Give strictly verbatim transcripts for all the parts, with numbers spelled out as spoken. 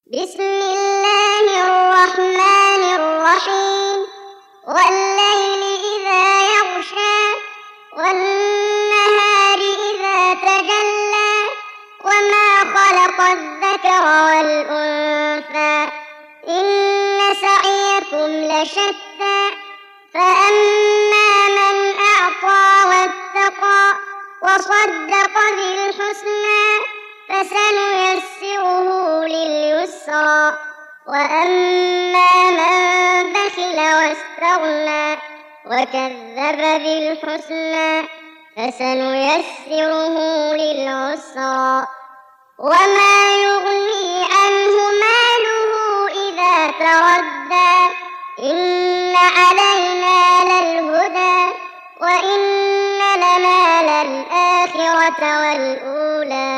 بسم الله الرحمن الرحيم والليل إذا يغشى والنهار إذا تجلى وما خلق الذكر والأنثى إن سعيكم لشتى فأما من أعطى واتقى وصدق بالحسنى فسنيسره لليسرى وأما من بخل واستغنى وكذب بالحسنى فسنيسره للعسرى وما يغني عنه ماله إذا تردى إن علينا للهدى وإن لنا للآخرة والأولى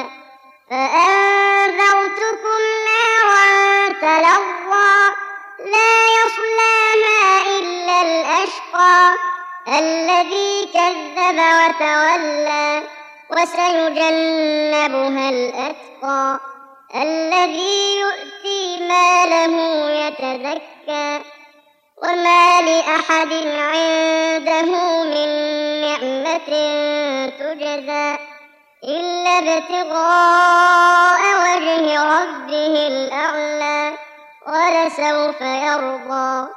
فأنذرتكم نارا تلظى لا يصلاها إلا الأشقى الذي كذب وتولى وسيجنبها الأتقى الذي يؤتي ماله يتزكى وما لأحد عنده من نعمة تجزى إلا ابتغاء وجه ربه الأعلى ولسوف يرضى.